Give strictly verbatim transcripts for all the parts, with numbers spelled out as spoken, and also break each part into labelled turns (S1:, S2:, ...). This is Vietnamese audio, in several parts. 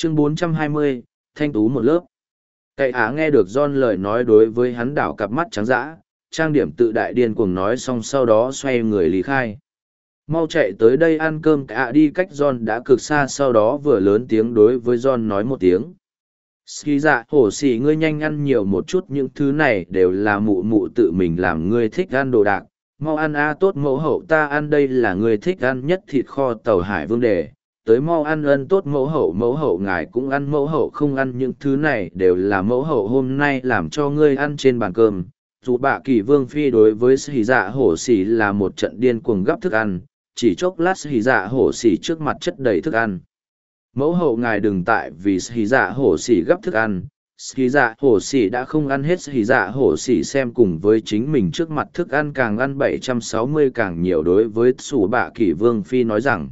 S1: Chương bốn trăm hai mươi, Thanh tú một lớp. Cậy Á nghe được John lời nói đối với hắn đảo cặp mắt trắng dã, trang điểm tự đại điên cuồng nói xong sau đó xoay người lý khai. Mau chạy tới đây ăn cơm. Cậy Á đi cách John đã cực xa, sau đó vừa lớn tiếng đối với John nói một tiếng. Ski dạ hổ xỉ, ngươi nhanh ăn nhiều một chút, những thứ này đều là mụ mụ tự mình làm, ngươi thích ăn đồ đạc. Mau ăn a, tốt mẫu hậu ta ăn, đây là ngươi thích ăn nhất thịt kho tàu hải vương đề. Tới mau ăn ân, tốt mẫu hậu, mẫu hậu ngài cũng ăn, mẫu hậu không ăn, những thứ này đều là mẫu hậu hôm nay làm cho ngươi ăn trên bàn cơm. Dù bạ kỳ vương phi đối với Ski dạ hổ xỉ là một trận điên cuồng gắp thức ăn, chỉ chốc lát Ski dạ hổ xỉ trước mặt chất đầy thức ăn. Mẫu hậu ngài đừng tại vì Ski dạ hổ xỉ gắp thức ăn. Ski dạ hổ xỉ đã không ăn hết. Ski dạ hổ xỉ xem cùng với chính mình trước mặt thức ăn càng ăn bảy trăm sáu mươi càng nhiều, đối với Sủ bạ kỳ vương phi nói rằng: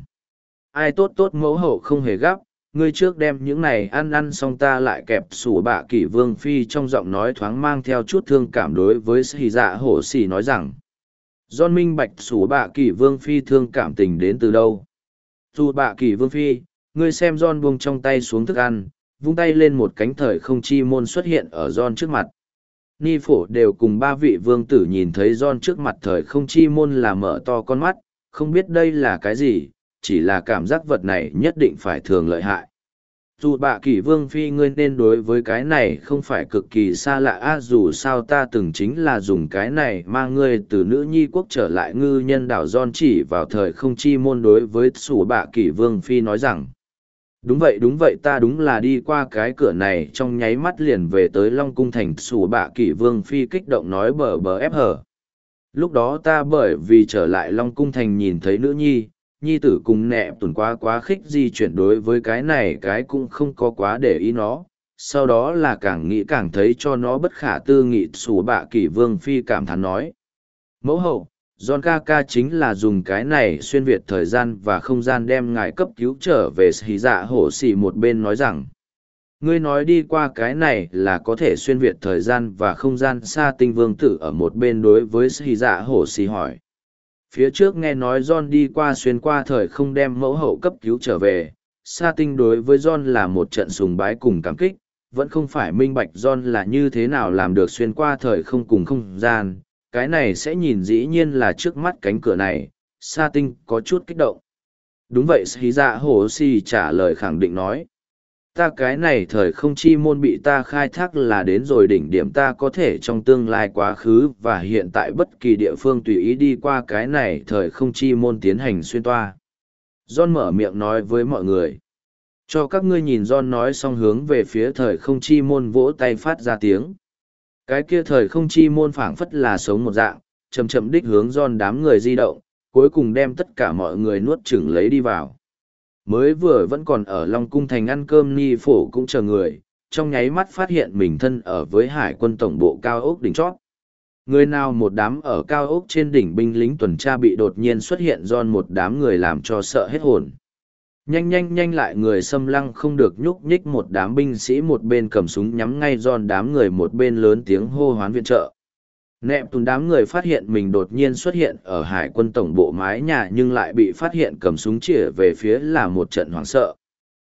S1: ai tốt tốt mẫu hậu không hề gắp, ngươi trước đem những này ăn ăn xong ta lại kẹp. Sủ bạ kỳ vương phi trong giọng nói thoáng mang theo chút thương cảm đối với Ski dạ hổ xỉ nói rằng. John minh bạch Sủ bạ kỳ vương phi thương cảm tình đến từ đâu. Sủ bạ kỳ vương phi, ngươi xem. John buông trong tay xuống thức ăn, vung tay lên, một cánh thời không chi môn xuất hiện ở John trước mặt. Ni phổ đều cùng ba vị vương tử nhìn thấy John trước mặt thời không chi môn là mở to con mắt, không biết đây là cái gì, chỉ là cảm giác vật này nhất định phải thường lợi hại. Dù bạ kỳ vương phi, ngươi nên đối với cái này không phải cực kỳ xa lạ a, dù sao ta từng chính là dùng cái này mang ngươi từ nữ nhi quốc trở lại ngư nhân đảo. John chỉ vào thời không chi môn đối với Sủ bạ kỳ vương phi nói rằng. Đúng vậy đúng vậy, ta đúng là đi qua cái cửa này trong nháy mắt liền về tới Long Cung Thành. Sủ bạ kỳ vương phi kích động nói bờ bờ ép hở. Lúc đó ta bởi vì trở lại Long Cung Thành nhìn thấy nữ nhi, nhi tử cùng nẹ tuần quá quá khích di chuyển, đối với cái này cái cũng không có quá để ý nó. Sau đó là càng nghĩ càng thấy cho nó bất khả tư nghị. Sủ bạ kỳ vương phi cảm thán nói. Mẫu hậu, John ca ca chính là dùng cái này xuyên việt thời gian và không gian đem ngài cấp cứu trở về. Ski dạ hổ xỉ một bên nói rằng. Ngươi nói đi qua cái này là có thể xuyên việt thời gian và không gian. Sa tinh vương tử ở một bên đối với Ski dạ hổ xỉ hỏi. Phía trước nghe nói John đi qua xuyên qua thời không đem mẫu hậu cấp cứu trở về. Sa tinh đối với John là một trận sùng bái cùng cảm kích, vẫn không phải minh bạch John là như thế nào làm được xuyên qua thời không cùng không gian. Cái này sẽ nhìn dĩ nhiên là trước mắt cánh cửa này. Sa tinh có chút kích động. Đúng vậy, Ski dạ hổ xỉ trả lời khẳng định nói. Ta cái này thời không chi môn bị ta khai thác là đến rồi đỉnh điểm, ta có thể trong tương lai quá khứ và hiện tại bất kỳ địa phương tùy ý đi qua cái này thời không chi môn tiến hành xuyên toa. John mở miệng nói với mọi người. Cho các ngươi nhìn. John nói xong hướng về phía thời không chi môn vỗ tay phát ra tiếng. Cái kia thời không chi môn phảng phất là sống một dạng, chậm chậm đích hướng John đám người di động, cuối cùng đem tất cả mọi người nuốt chửng lấy đi vào. Mới vừa vẫn còn ở Long Cung Thành ăn cơm Ni phổ cũng chờ người, trong nháy mắt phát hiện mình thân ở với hải quân tổng bộ cao ốc đỉnh chót. Người nào một đám ở cao ốc trên đỉnh binh lính tuần tra bị đột nhiên xuất hiện John một đám người làm cho sợ hết hồn. Nhanh nhanh nhanh lại, người xâm lăng không được nhúc nhích, một đám binh sĩ một bên cầm súng nhắm ngay John đám người một bên lớn tiếng hô hoán viện trợ. Nẹp tùn đám người phát hiện mình đột nhiên xuất hiện ở hải quân tổng bộ mái nhà nhưng lại bị phát hiện cầm súng chĩa về phía là một trận hoảng sợ.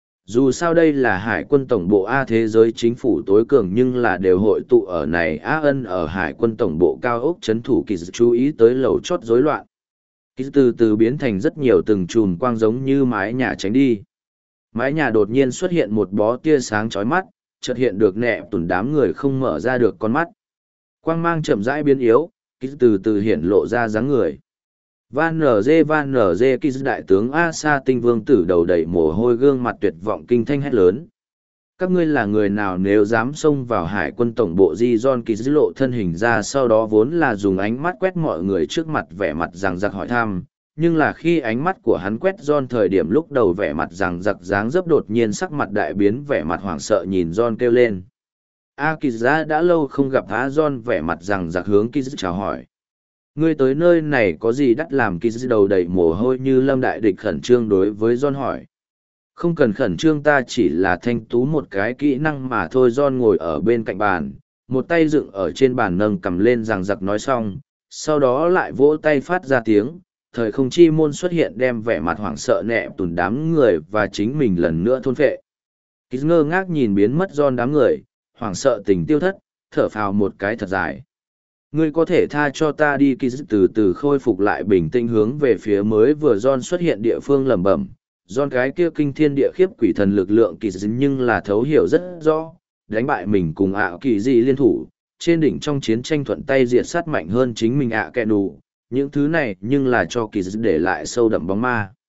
S1: Dù sao đây là hải quân tổng bộ A, thế giới chính phủ tối cường nhưng là đều hội tụ ở này A ân ở hải quân tổng bộ cao ốc chấn thủ. Kỳ chú ý tới lầu chót rối loạn. Kỳ từ từ biến thành rất nhiều từng chùm quang giống như mái nhà tránh đi. Mái nhà đột nhiên xuất hiện một bó tia sáng chói mắt, chợt hiện được nẹp tùn đám người không mở ra được con mắt. Quang mang chậm rãi biến yếu, Kỳ từ từ hiện lộ ra dáng người. Van nở dê van nở dê, Kỳ đại tướng A Sa tinh vương tử đầu đầy mồ hôi, gương mặt tuyệt vọng kinh thanh hét lớn. Các ngươi là người nào nếu dám xông vào hải quân tổng bộ di John? Kỳ lộ thân hình ra, sau đó vốn là dùng ánh mắt quét mọi người trước mặt, vẻ mặt rằng giặc hỏi thăm. Nhưng là khi ánh mắt của hắn quét John thời điểm, lúc đầu vẻ mặt rằng giặc dáng dấp đột nhiên sắc mặt đại biến, vẻ mặt hoảng sợ nhìn John kêu lên. A Kỳ ra đã lâu không gặp Á. John vẻ mặt rằng giặc hướng Kỳ chào hỏi. Ngươi tới nơi này có gì đắt làm? Kỳ đầu đầy mồ hôi như lâm đại địch khẩn trương đối với John hỏi. Không cần khẩn trương, ta chỉ là thanh tú một cái kỹ năng mà thôi. John ngồi ở bên cạnh bàn, một tay dựng ở trên bàn nâng cầm lên rằng giặc nói xong, sau đó lại vỗ tay phát ra tiếng. Thời không chi môn xuất hiện đem vẻ mặt hoảng sợ nẹ tùn đám người và chính mình lần nữa thôn phệ. Kỳ ngơ ngác nhìn biến mất John đám người, hoảng sợ tình tiêu thất, thở phào một cái thật dài. Ngươi có thể tha cho ta đi. Kỳ từ từ khôi phục lại bình tĩnh hướng về phía mới vừa John xuất hiện địa phương lẩm bẩm. John cái kia kinh thiên địa khiếp quỷ thần lực lượng kỳ nhưng là thấu hiểu rất rõ, đánh bại mình cùng ạ kỳ gì liên thủ, trên đỉnh trong chiến tranh thuận tay diệt sát mạnh hơn chính mình ạ kẹ nù, những thứ này nhưng là cho kỳ để lại sâu đậm bóng ma.